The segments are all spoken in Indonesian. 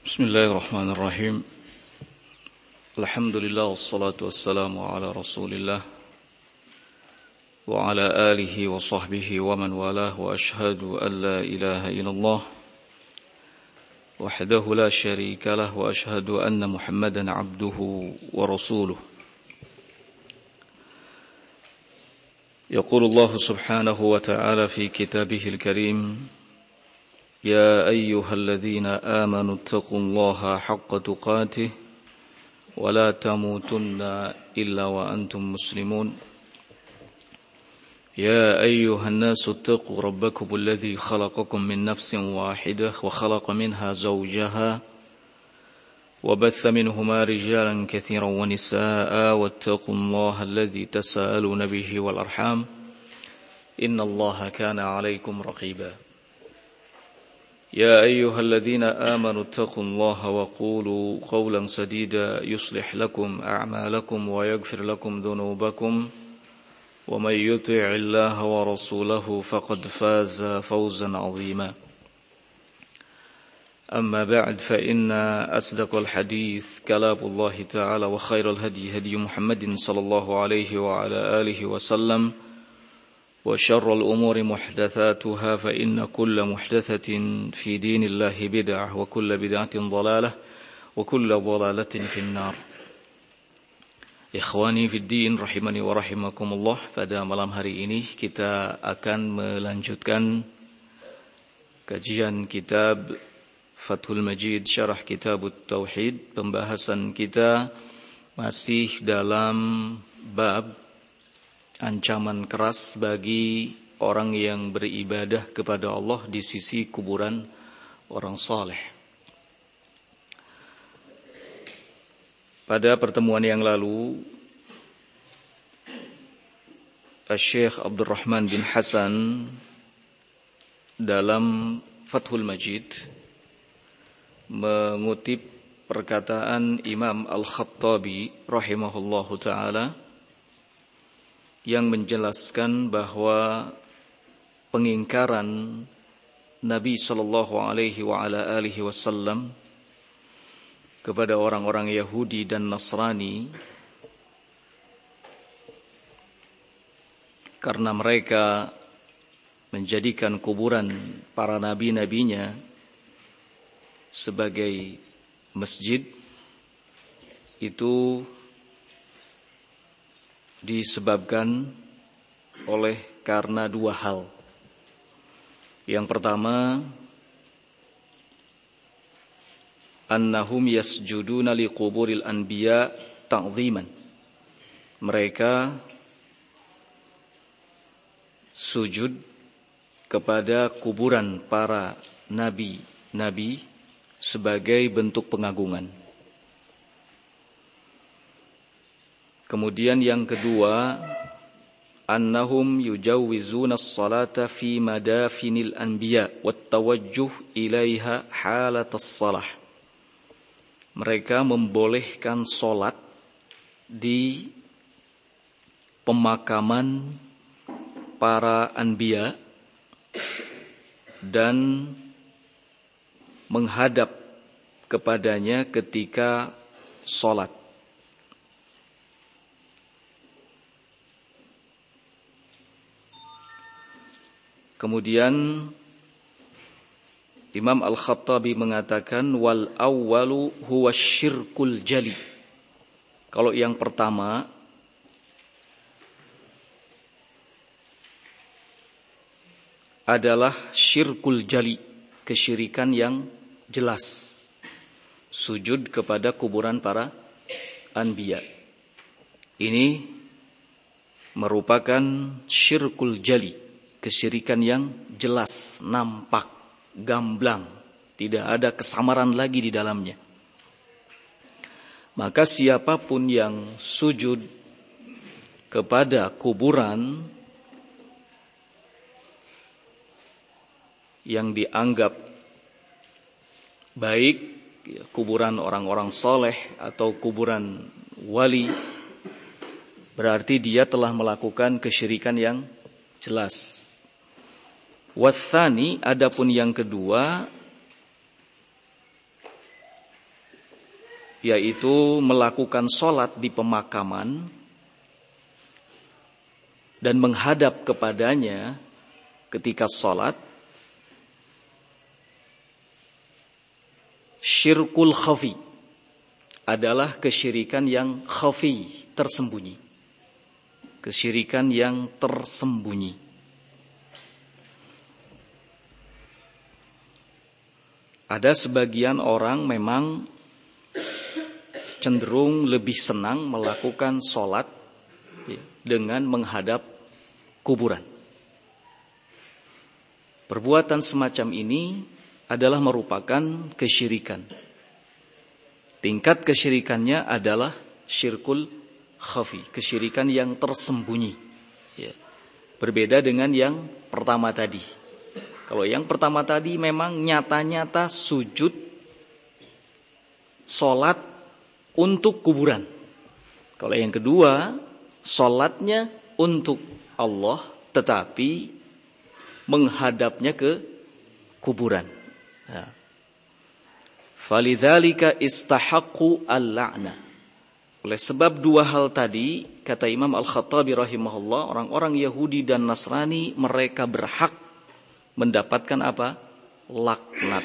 Bismillahirrahmanirrahim. Alhamdulillah wassalatu wassalamu ala Rasulillah wa ala alihi wa sahbihi wa man walah wa ashhadu an la ilaha illallah wahdahu la syarika lah wa ashhadu anna Muhammadan abduhu wa rasuluh. Yaqulu Allah subhanahu wa ta'ala fi kitabihil karim يا أيها الذين آمنوا اتقوا الله حق تقاته ولا تموتن إلا وأنتم مسلمون يا أيها الناس اتقوا ربكم الذي خلقكم من نفس واحدة وخلق منها زوجها وبث منهما رجالا كثيرا ونساء واتقوا الله الذي تساءلون به والأرحام إن الله كان عليكم رقيبا يا أيها الذين آمنوا اتقوا الله وقولوا قولا سديدا يصلح لكم أعمالكم ويغفر لكم ذنوبكم ومن يطع الله ورسوله فقد فاز فوزا عظيما أما بعد فإن أصدق الحديث كلام الله تعالى وخير الهدي هدي محمد صلى الله عليه وعلى آله وسلم وشر الأمور محدثاتها فإن كل محدثة في دين الله بدعة وكل بدعة ضلالة وكل ضلالة في النار. Ikhwani fi din rahimani wa rahimakumullah, pada malam hari ini kita akan melanjutkan kajian kitab Fathul Majid Syarah Kitab Tauhid. Pembahasan kita masih dalam bab ancaman keras bagi orang yang beribadah kepada Allah di sisi kuburan orang saleh. Pada pertemuan yang lalu, Syekh Abdul Rahman bin Hasan dalam Fathul Majid mengutip perkataan Imam Al-Khattabi rahimahullahu ta'ala yang menjelaskan bahwa pengingkaran Nabi sallallahu alaihi wa ala alihi wasallam kepada orang-orang Yahudi dan Nasrani karena mereka menjadikan kuburan para nabi-nabinya sebagai masjid, itu disebabkan karena dua hal. Yang pertama, annahum yasjuduna liquburil anbiya ta'ziman. Mereka sujud kepada kuburan para nabi sebagai bentuk pengagungan. Kemudian yang kedua, annahum yujawwizuna as-salata fi madafinil anbiya wat tawajjuh ilaiha halatas salah. Mereka membolehkan salat di pemakaman para anbiya dan menghadap kepadanya ketika salat. Kemudian Imam Al-Khattabi mengatakan wal awwalu huwa syirkul jali. Kalau yang pertama adalah syirkul jali, kesyirikan yang jelas, sujud kepada kuburan para anbiya. Ini merupakan syirkul jali, kesyirikan yang jelas, nampak, gamblang, tidak ada kesamaran lagi di dalamnya. Maka siapapun yang sujud kepada kuburan yang dianggap baik, kuburan orang-orang soleh atau kuburan wali, berarti dia telah melakukan kesyirikan yang jelas. Wathani, adapun yang kedua, yaitu melakukan sholat di pemakaman dan menghadap kepadanya ketika sholat, syirkul khafi adalah kesyirikan yang khafi, tersembunyi. Kesyirikan yang tersembunyi. Ada sebagian orang memang cenderung lebih senang melakukan sholat dengan menghadap kuburan. Perbuatan semacam ini adalah merupakan kesyirikan. Tingkat kesyirikannya adalah syirkul khafi, kesyirikan yang tersembunyi. Berbeda dengan yang pertama tadi. Kalau yang pertama tadi memang nyata-nyata sujud, sholat untuk kuburan. Kalau yang kedua, sholatnya untuk Allah, tetapi menghadapnya ke kuburan. Falidzalika istahaqqu al-la'na. Oleh sebab dua hal tadi, kata Imam Al-Khattabi rahimahullah, orang-orang Yahudi dan Nasrani mereka berhak mendapatkan apa? Laknat.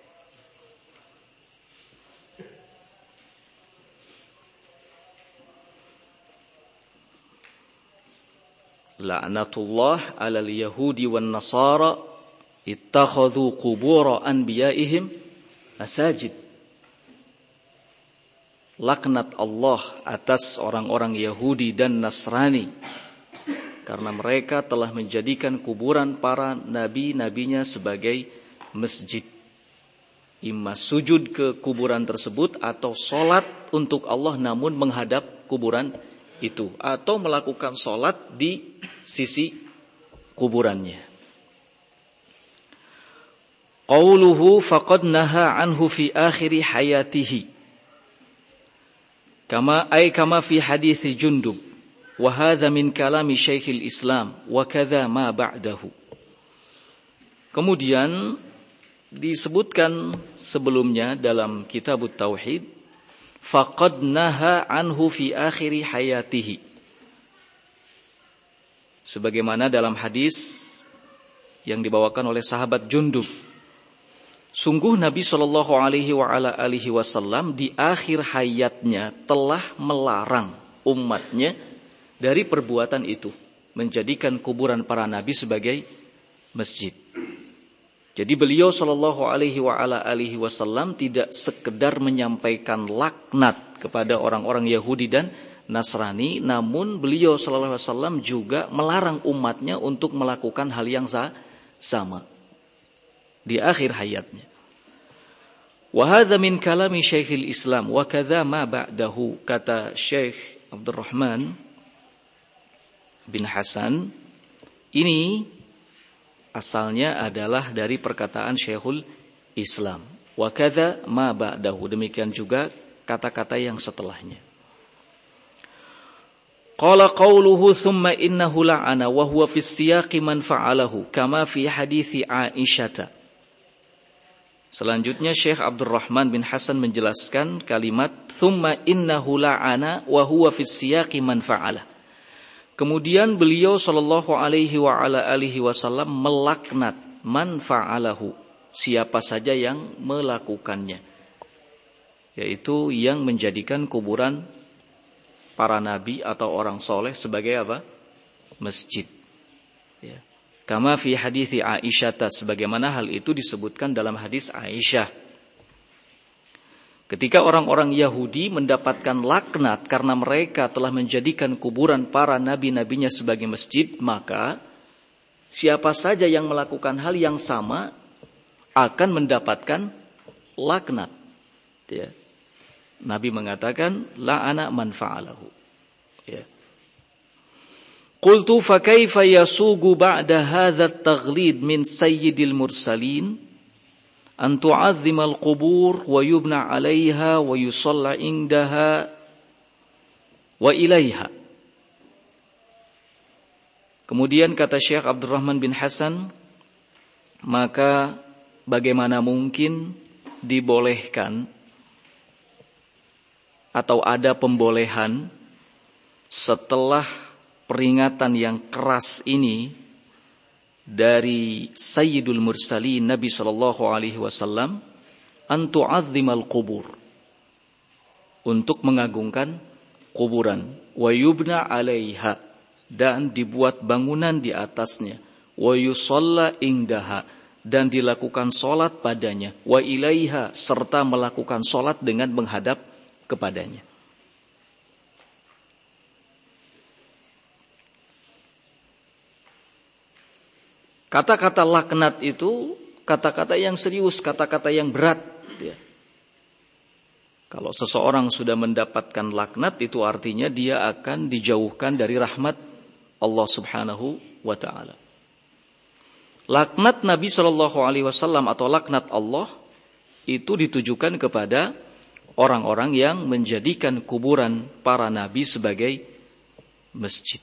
La'natullah 'alal yahudi wan nasara ittakhadhu qubur anbiya'ihim masajid. Laknat Allah atas orang-orang Yahudi dan Nasrani karena mereka telah menjadikan kuburan para nabi-nabinya sebagai masjid. Imma sujud ke kuburan tersebut atau sholat untuk Allah namun menghadap kuburan itu, atau melakukan sholat di sisi kuburannya. Qauluhu faqad naha anhu fi akhiri hayatihi kama fi hadits Jundub wa hadza min kalami Syekhul Islam wa kadza ma ba'dahu. Kemudian disebutkan sebelumnya dalam Kitabut Tauhid, faqad naha anhu fi akhiri hayatihi, sebagaimana dalam hadis yang dibawakan oleh sahabat Jundub, sungguh Nabi sallallahu alaihi wasallam di akhir hayatnya telah melarang umatnya dari perbuatan itu, menjadikan kuburan para nabi sebagai masjid. Jadi beliau sallallahu alaihi wasallam tidak sekedar menyampaikan laknat kepada orang-orang Yahudi dan Nasrani, namun beliau sallallahu alaihi wasallam juga melarang umatnya untuk melakukan hal yang sama di akhir hayatnya. Wa hadza min kalami Syekhul Islam wa kadza ma ba'dahu, kata Syekh Abdurrahman bin Hasan, ini asalnya adalah dari perkataan Syekhul Islam. Wa kadza ma ba'dahu, demikian juga kata-kata yang setelahnya. Qala qawluhu thumma innahu la'ana wa huwa fi siyaqi man fa'alahu kama fi hadithi Aisyata. Selanjutnya Syekh Abdurrahman bin Hasan menjelaskan kalimat thumma innahu la'ana wa huwa fi siyaqi man fa'alah. Kemudian beliau sallallahu alaihi wasallam melaknat man fa'alahu, siapa saja yang melakukannya, yaitu yang menjadikan kuburan para nabi atau orang soleh sebagai apa? Masjid. Ya. Kama fi hadithi Aisyah, sebagaimana hal itu disebutkan dalam hadis Aisyah. Ketika orang-orang Yahudi mendapatkan laknat karena mereka telah menjadikan kuburan para nabi-nabinya sebagai masjid, maka siapa saja yang melakukan hal yang sama akan mendapatkan laknat. Ya. Nabi mengatakan la'ana man fa'alahu. Ya. Qultu fa kaifa yasugu ba'da hadha at-taghlid min sayyidil mursalin an tu'azzima al-qubur wa yubna 'alayha wa yusalla indaha wa ilaiha. Kemudian kata Syekh Abdurrahman bin Hasan, maka bagaimana mungkin dibolehkan atau ada pembolehan setelah peringatan yang keras ini dari Sayyidul Mursalin Nabi sallallahu alaihi wasallam, an tu'azzimal qubur, untuk mengagungkan kuburan, wa yubna 'alaiha, dan dibuat bangunan di atasnya, wa yusalla indaha, dan dilakukan salat padanya, wa ilaiha, serta melakukan salat dengan menghadap kepadanya. Kata-kata laknat itu kata-kata yang serius, kata-kata yang berat. Ya. Kalau seseorang sudah mendapatkan laknat, itu artinya dia akan dijauhkan dari rahmat Allah Subhanahu wa ta'ala. Laknat Nabi SAW atau laknat Allah itu ditujukan kepada orang-orang yang menjadikan kuburan para nabi sebagai masjid.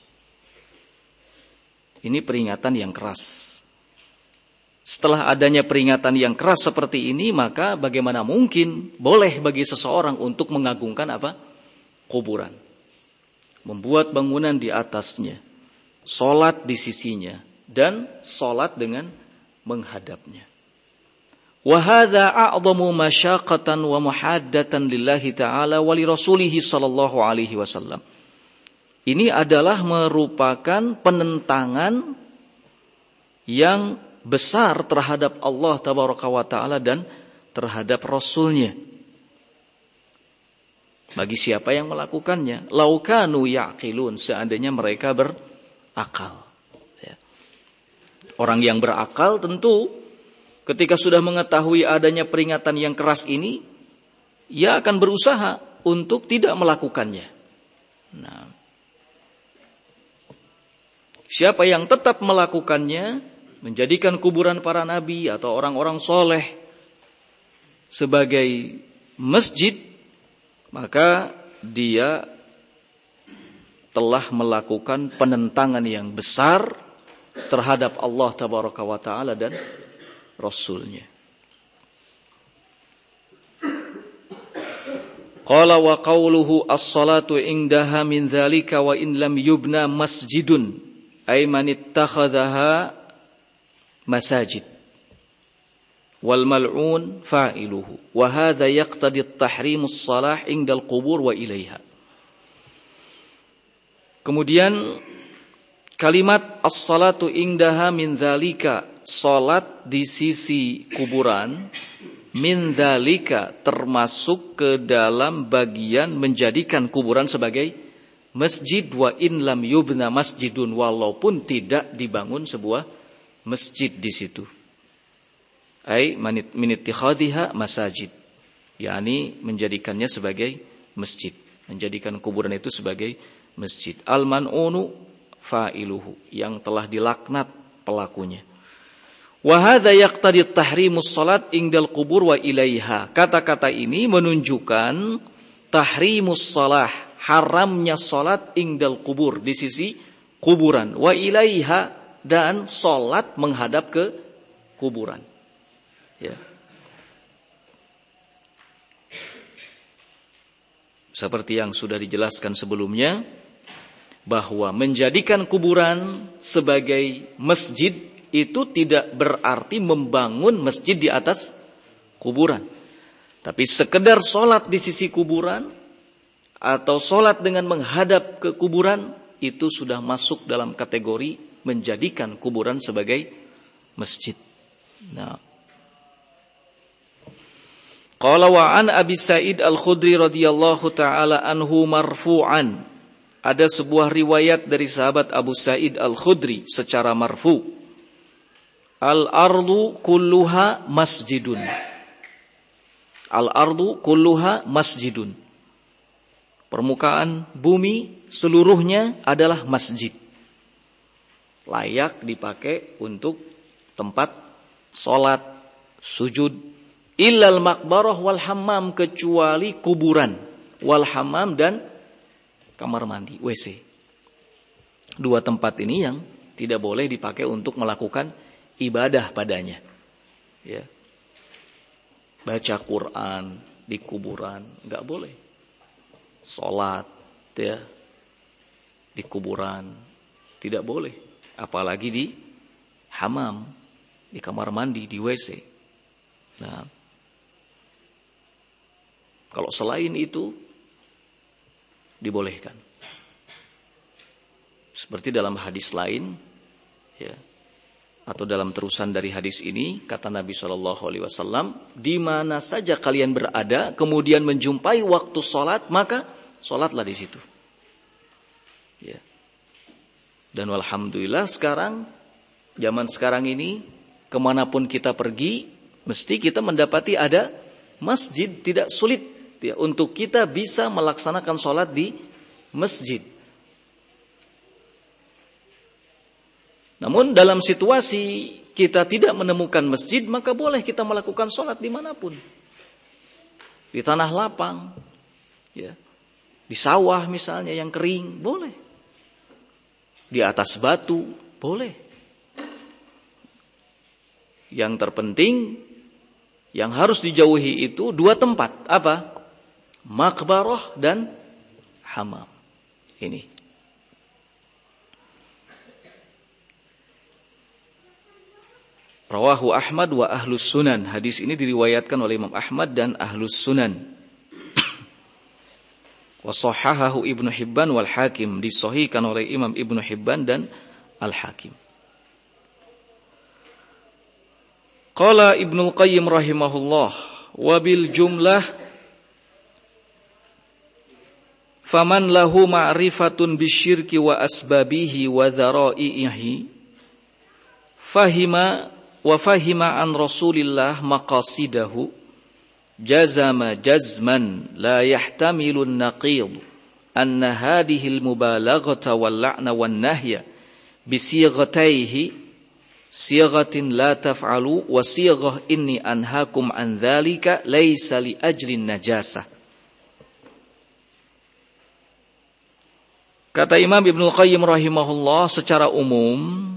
Ini peringatan yang keras. Setelah adanya peringatan yang keras seperti ini, maka bagaimana mungkin boleh bagi seseorang untuk mengagungkan apa? Kuburan. Membuat bangunan di atasnya, salat di sisinya, dan salat dengan menghadapnya. Wa hadza a'dhamu masyaqqatan wa muhaddatan lillahi ta'ala wa li rasulih sallallahu alaihi wasallam. Ini adalah merupakan penentangan yang besar terhadap Allah tabaraka wa ta'ala dan terhadap Rasulnya. Bagi siapa yang melakukannya, laukanu ya'qilun, seandainya mereka berakal. Ya. Orang yang berakal tentu ketika sudah mengetahui adanya peringatan yang keras ini, ia akan berusaha untuk tidak melakukannya. Nah, siapa yang tetap melakukannya, menjadikan kuburan para nabi atau orang-orang soleh sebagai masjid, maka dia telah melakukan penentangan yang besar terhadap Allah tabaraka wa ta'ala dan Rasulnya. Qala wa qawluhu as-salatu indaha min dhalika wa in lam yubna masjidun ay man ittakhadhaha masajid wal mal'un fa'iluhu wa hadha yaqtadi at-tahrim as-salah inda al-qubur wa ilaiha. Kemudian kalimat as-salatu indaha min dzalika, salat di sisi kuburan, min dzalika termasuk ke dalam bagian menjadikan kuburan sebagai masjid, wa in lam yubna masjidun, walaupun tidak dibangun sebuah masjid di situ. Ai min ittikhadhiha masajid, yakni menjadikannya sebagai masjid, menjadikan kuburan itu sebagai masjid. Al-man'unu fa'iluhu, yang telah dilaknat pelakunya. Wa hadza yaqtadi tahrimus salat indal qubur wa ilaiha. Kata-kata ini menunjukkan tahrimus salah, haramnya salat indal qubur, di sisi kuburan, wa ilaiha, dan salat menghadap ke kuburan. Ya. Seperti yang sudah dijelaskan sebelumnya, bahwa menjadikan kuburan sebagai masjid itu tidak berarti membangun masjid di atas kuburan. Tapi sekedar sholat di sisi kuburan atau sholat dengan menghadap ke kuburan, itu sudah masuk dalam kategori menjadikan kuburan sebagai masjid. Nah, qala wa an Abi Sa'id Al-Khudri radhiyallahu taala anhu marfu'an. Ada sebuah riwayat dari sahabat Abu Sa'id Al-Khudri secara marfu. Al-ardu kulluha masjidun. Al-ardu kulluha masjidun. Permukaan bumi seluruhnya adalah masjid. Layak dipakai untuk tempat sholat, sujud. Illal maqbarah wal hammam, kecuali kuburan, wal hammam, dan kamar mandi, WC. Dua tempat ini yang tidak boleh dipakai untuk melakukan ibadah padanya. Ya. Baca Quran di kuburan nggak boleh. sholat ya di kuburan, tidak boleh. Apalagi di hamam, di kamar mandi, di WC. Nah, kalau selain itu dibolehkan. Seperti dalam hadis lain, ya, atau dalam terusan dari hadis ini, kata Nabi SAW, di mana saja kalian berada, kemudian menjumpai waktu sholat, maka sholatlah di situ. Ya. Dan alhamdulillah sekarang, zaman sekarang ini, kemanapun kita pergi, mesti kita mendapati ada masjid. Tidak sulit ya, untuk kita bisa melaksanakan sholat di masjid. Namun dalam situasi kita tidak menemukan masjid, maka boleh kita melakukan sholat dimanapun. Di tanah lapang, ya, di sawah misalnya yang kering, boleh. Di atas batu, boleh. Yang terpenting, yang harus dijauhi itu dua tempat. Apa? Maqbarah dan hamam. Ini. Rawahu Ahmad wa Ahlus Sunan. Hadis ini diriwayatkan oleh Imam Ahmad dan Ahlus Sunan. Wa sahahahu Ibnu Hibban wal Hakim. Disahihkan oleh Imam Ibnu Hibban dan Al-Hakim. Qala Ibnu Qayyim rahimahullah, wa bil jumlah faman lahu ma'rifatun bisyirki wa asbabihi wa dhara'ihi fahima wa fahima an Rasulillah maqasidahu jazama jazman la yahtamilu an-naqid anna hadhihi al-mubalaghata wal la'na wan nahya bi sighatayhi sighatin la taf'alu wa sighah inni anhaakum an dzalika laisa li ajlin najasah. Kata Imam Ibnu Qayyim rahimahullah, secara umum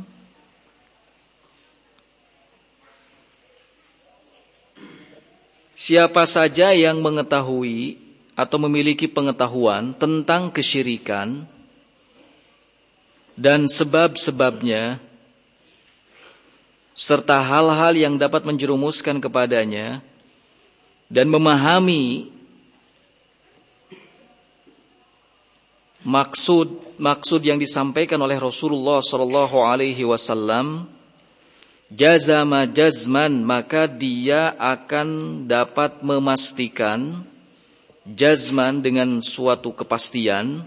siapa saja yang mengetahui atau memiliki pengetahuan tentang kesyirikan dan sebab-sebabnya serta hal-hal yang dapat menjerumuskan kepadanya dan memahami maksud yang disampaikan oleh Rasulullah sallallahu alaihi wasallam, jazama jazman, maka dia akan dapat memastikan jazman dengan suatu kepastian,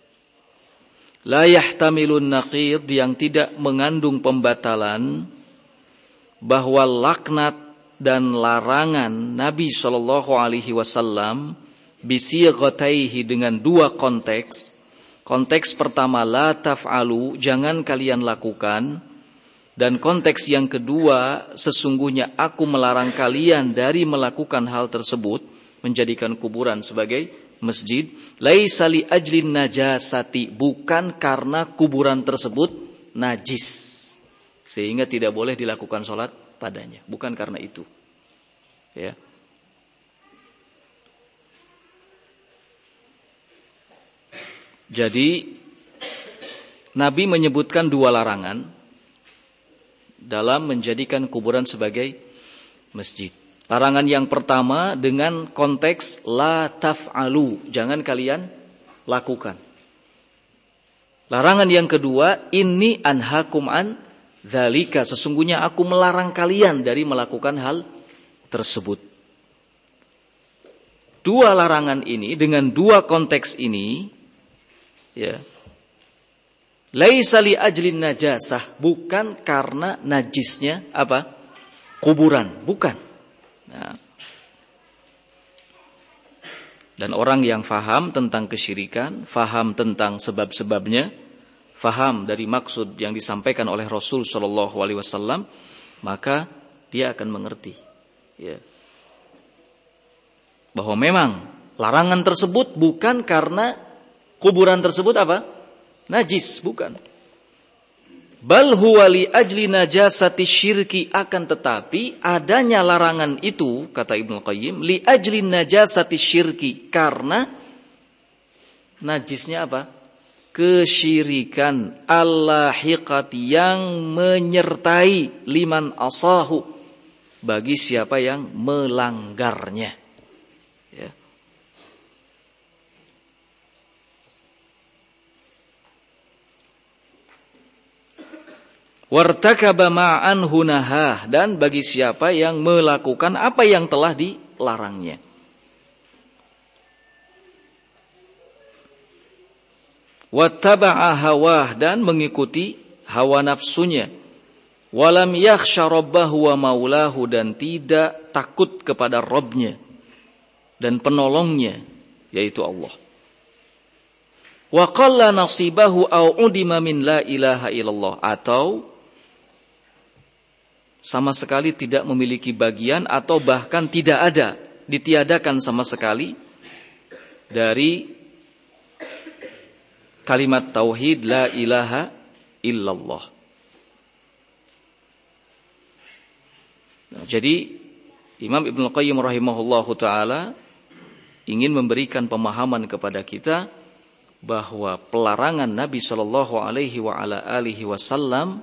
la yahtamilun naqid, yang tidak mengandung pembatalan, bahwa laknat dan larangan Nabi sallallahu alaihi wasallam bisighataihi dengan dua konteks. Konteks pertama, la taf'alu, jangan kalian lakukan. Dan konteks yang kedua, sesungguhnya aku melarang kalian dari melakukan hal tersebut, menjadikan kuburan sebagai masjid. Laisa li ajlin najasati, bukan karena kuburan tersebut najis, sehingga tidak boleh dilakukan sholat padanya. Bukan karena itu. Ya. Jadi Nabi menyebutkan dua larangan dalam menjadikan kuburan sebagai masjid. Larangan yang pertama dengan konteks la taf'alu, jangan kalian lakukan. Larangan yang kedua, inni anhakum an dzalika, sesungguhnya aku melarang kalian dari melakukan hal tersebut. Dua larangan ini dengan dua konteks ini, ya, laisa li ajlin najasah, bukan karena najisnya apa? Kuburan, bukan. Nah. Dan orang yang faham tentang kesyirikan, faham tentang sebab-sebabnya, faham dari maksud yang disampaikan oleh Rasul sallallahu alaihi wasallam, maka dia akan mengerti, ya, bahwa memang larangan tersebut bukan karena kuburan tersebut apa? Najis, bukan. Bal huwa li ajli najasati syirki, akan tetapi adanya larangan itu, kata Ibnu Qayyim, li ajli najasati syirki, karena najisnya apa? Kesyirikan al-lahiqati yang menyertai liman asahu bagi siapa yang melanggarnya. Ya. Wartakaba ma'an hunahah, dan bagi siapa yang melakukan apa yang telah dilarangnya. Wattaba'a hawah, dan mengikuti hawa nafsunya. Walam yakhsha rabbahu wa maulahu, dan tidak takut kepada Rabbnya dan penolongnya, yaitu Allah. Wa qalla nasibahu au udima min la ilaha illallah, atau sama sekali tidak memiliki bagian atau bahkan tidak ada, ditiadakan sama sekali dari kalimat tauhid la ilaha illallah. Nah, jadi Imam Ibnu Qayyim rahimahullahu taala ingin memberikan pemahaman kepada kita bahwa pelarangan Nabi sallallahu alaihi wa ala alihi wasallam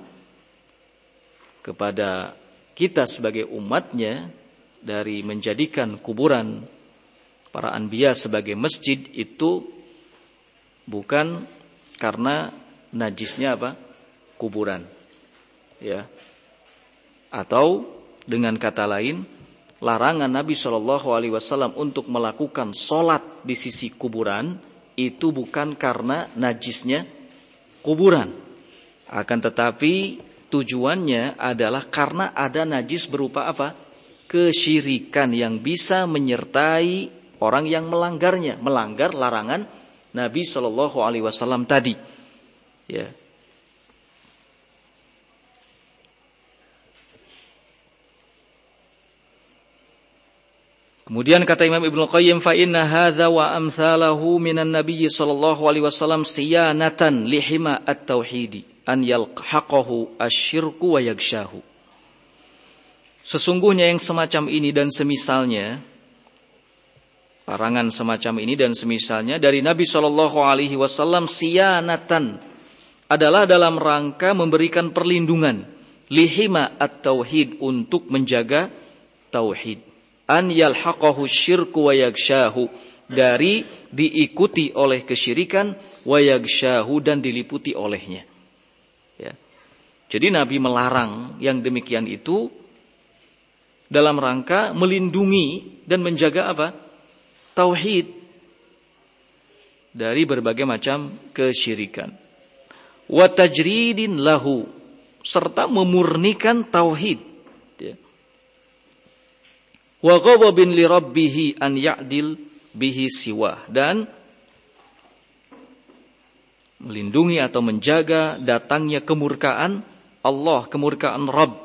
kepada kita sebagai umatnya dari menjadikan kuburan para anbiya sebagai masjid itu bukan karena najisnya apa? Kuburan. Ya. Atau dengan kata lain, larangan Nabi Shallallahu alaihi wasallam untuk melakukan salat di sisi kuburan itu bukan karena najisnya kuburan. Akan tetapi tujuannya adalah karena ada najis berupa apa? Kesyirikan yang bisa menyertai orang yang melanggarnya, melanggar larangan Nabi Shallallahu alaihi wasallam tadi. Ya. Kemudian kata Imam Ibnu Qayyim, fa inna hadza wa amsalahu minan nabiy sallallahu alaihi wasallam siyanatan lihima at-tauhid an yalhaqahu asyirku wa yagshahu. Sesungguhnya yang semacam ini dan semisalnya, larangan semacam ini dan semisalnya dari Nabi sallallahu alaihi wasallam siyanatan adalah dalam rangka memberikan perlindungan lihima at-tauhid, untuk menjaga tauhid. An yalhaqahu syirku wa yagshahu, dari diikuti oleh kesyirikan, wa yagshahu, dan diliputi olehnya. Ya. Jadi Nabi melarang yang demikian itu dalam rangka melindungi dan menjaga apa? Tauhid dari berbagai macam kesyirikan. Wa tajridin lahu, serta memurnikan tauhid. Ya. Wa ghadabin li rabbih an ya'dil bihi siwah, dan melindungi atau menjaga datangnya kemurkaan Allah, kemurkaan Rabb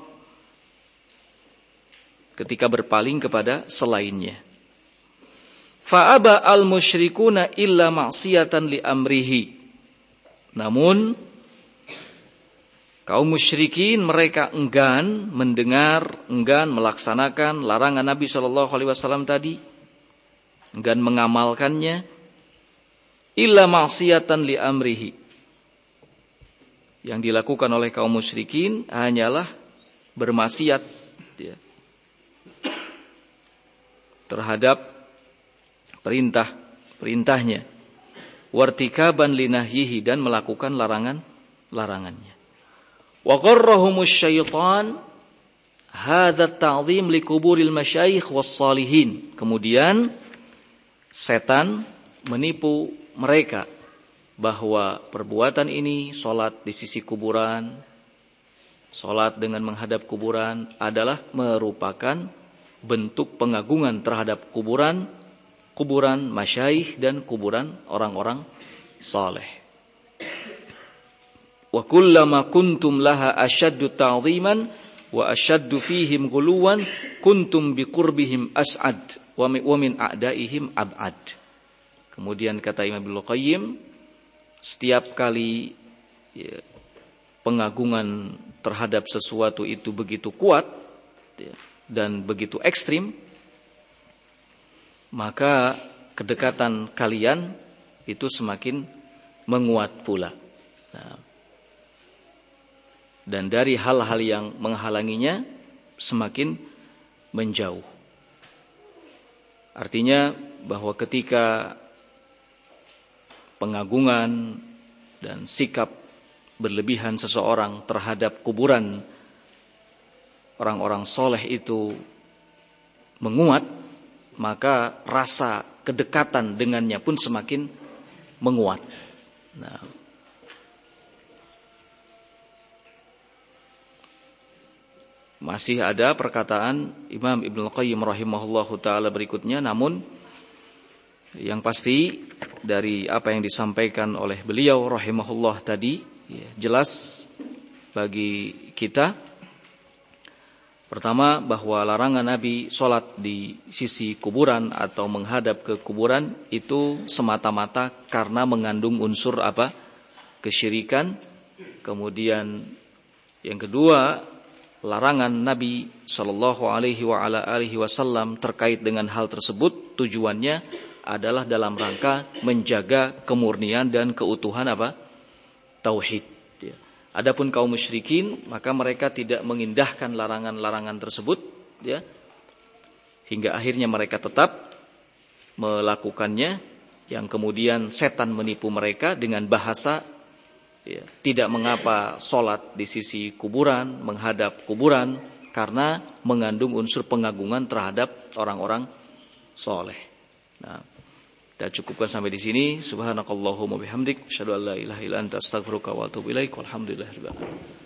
ketika berpaling kepada selainnya. Fa aba al musyrikuna illa ma'siyatan li amrihi. Namun kaum musyrikin mereka enggan mendengar, enggan melaksanakan larangan Nabi Shallallahu alaihi wasallam tadi, enggan mengamalkannya, illa ma'siyatan li amrihi. Yang dilakukan oleh kaum musyrikin hanyalah bermaksiat, ya, terhadap perintahnya, wartikaban linahyihi, dan melakukan larangannya. Wa gharrahumus syaitan hadza ta'zim li kuburil masyayikh was salihin. Kemudian setan menipu mereka bahwa perbuatan ini, salat di sisi kuburan, salat dengan menghadap kuburan, adalah merupakan bentuk pengagungan terhadap kuburan masyayikh dan kuburan orang-orang saleh. Wa kullama kuntum laha asyaddu ta'ziman wa asyaddu fihim ghuluwan kuntum biqurbihim as'ad wa min a'daihim ab'ad. Kemudian kata Imam Ibnu Qayyim, setiap kali ya, pengagungan terhadap sesuatu itu begitu kuat, ya, dan begitu ekstrim, maka kedekatan kalian itu semakin menguat pula. Nah, dan dari hal-hal yang menghalanginya semakin menjauh. Artinya bahwa ketika pengagungan dan sikap berlebihan seseorang terhadap kuburan orang-orang soleh itu menguat, maka rasa kedekatan dengannya pun semakin menguat. Nah, masih ada perkataan Imam Ibnu Qayyim rahimahullahu taala berikutnya, namun yang pasti dari apa yang disampaikan oleh beliau rahimahullah tadi jelas bagi kita. Pertama, bahwa larangan Nabi sholat di sisi kuburan atau menghadap ke kuburan itu semata-mata karena mengandung unsur apa? Kesyirikan. Kemudian yang kedua, larangan Nabi Shallallahu Alaihi Wasallam terkait dengan hal tersebut tujuannya adalah dalam rangka menjaga kemurnian dan keutuhan apa? Tauhid. Adapun kaum musyrikin, maka mereka tidak mengindahkan larangan-larangan tersebut, ya, hingga akhirnya mereka tetap melakukannya, yang kemudian setan menipu mereka dengan bahasa, ya, tidak mengapa sholat di sisi kuburan, menghadap kuburan, karena mengandung unsur pengagungan terhadap orang-orang soleh. Nah, kita cukupkan sampai di sini. Subhanakallahumma bihamdik, asyhadu an la ilaha illa anta, astaghfiruka wa atubu ilaik. Walhamdulillahirabbil alamin.